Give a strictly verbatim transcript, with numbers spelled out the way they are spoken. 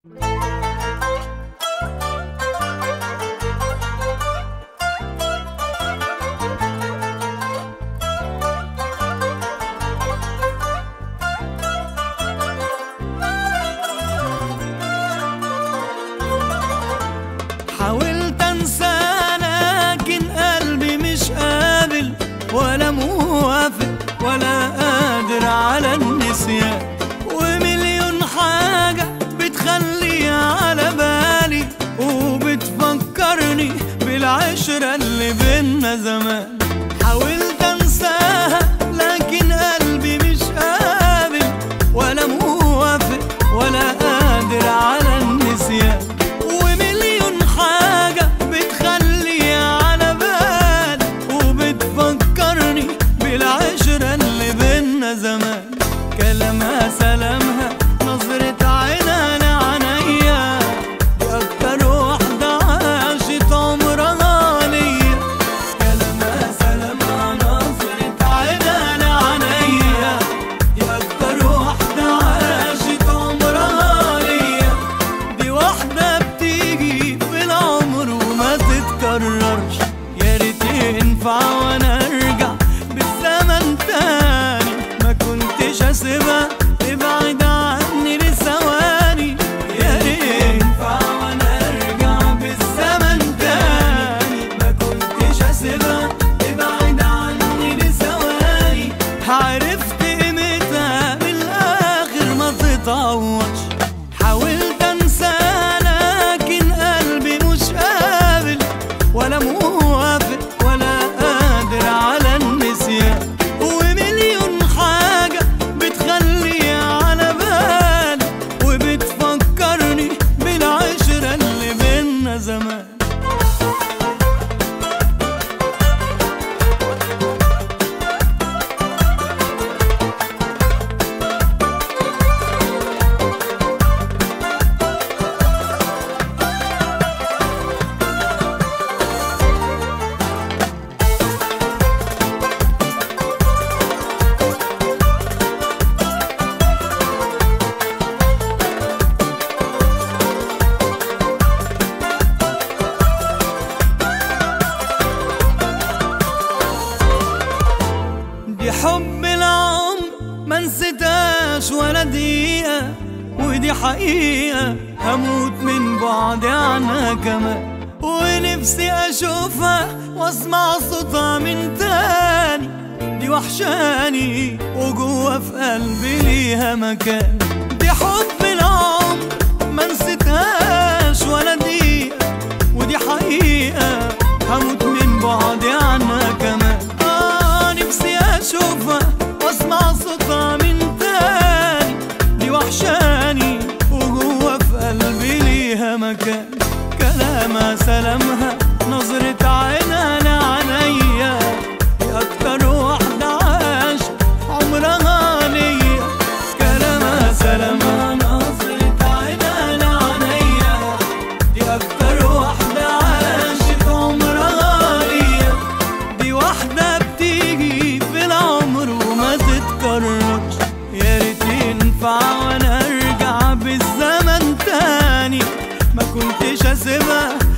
حاولت انسى لكن قلبي مش قابل ولا موافق ولا قادر على النسيان، ومليون حاجة بتخلي على بالي وبتفكرني بالعشرة اللي بينا زمان. حاولت انساها لكن قلبي مش قابل ولا موافق ولا قادر على النسيان، زمان. كلامها سلامها نظرة عينها لعنيا، دي أكتر واحدة عاشت عمرها ليا. كلامها سلامها نظرة عينها لعنيا، دي أكتر واحدة عاشت عمرها ليا. دي واحدة بتيجي في العمر وما تتكررش، يا ريت ينفع وانا ارجع بالزمن تاني، ما كنتش اسيبها تبعد عني لثواني. يا ريت ينفع وانا ارجع بالزمن تاني، ما كنتش اسيبها تبعد عني لثواني. عرفت قيمتها من الاخر ما تتعوضش. حاولت انسى لكن قلبي مش قابل ولا موافق ولا قادر على النسيان، زمان. دي حب العمر ما نسيتهاش ولا دقيقة، ودي حقيقة هموت من بعد عنها كمان. ونفسي اشوفها واسمع صوتها من تاني، دي وحشاني وجوه في قلبي ليها مكان. دي حب العمر ما نسيتهاش ولا دقيقة، ودي حقيقة هموت من بعد عنها كمان. نفسي اشوفها واسمع صوتها من تاني، دي وحشاني وجوه في قلبي ليها مكان. كلامها سلامها نظرة عينها لعنيا، دي اكتر واحدة عاشت عمرها ليا. كلامها سلامها نظرة عينها لعنيا، دي اكتر واحدة عاشت عمرها ليا. دي واحدة بتيجي في العمر وما تتكررش، يا ريت ينفع وانا ارجع بالزمن تاني، ما كنتش اسيبها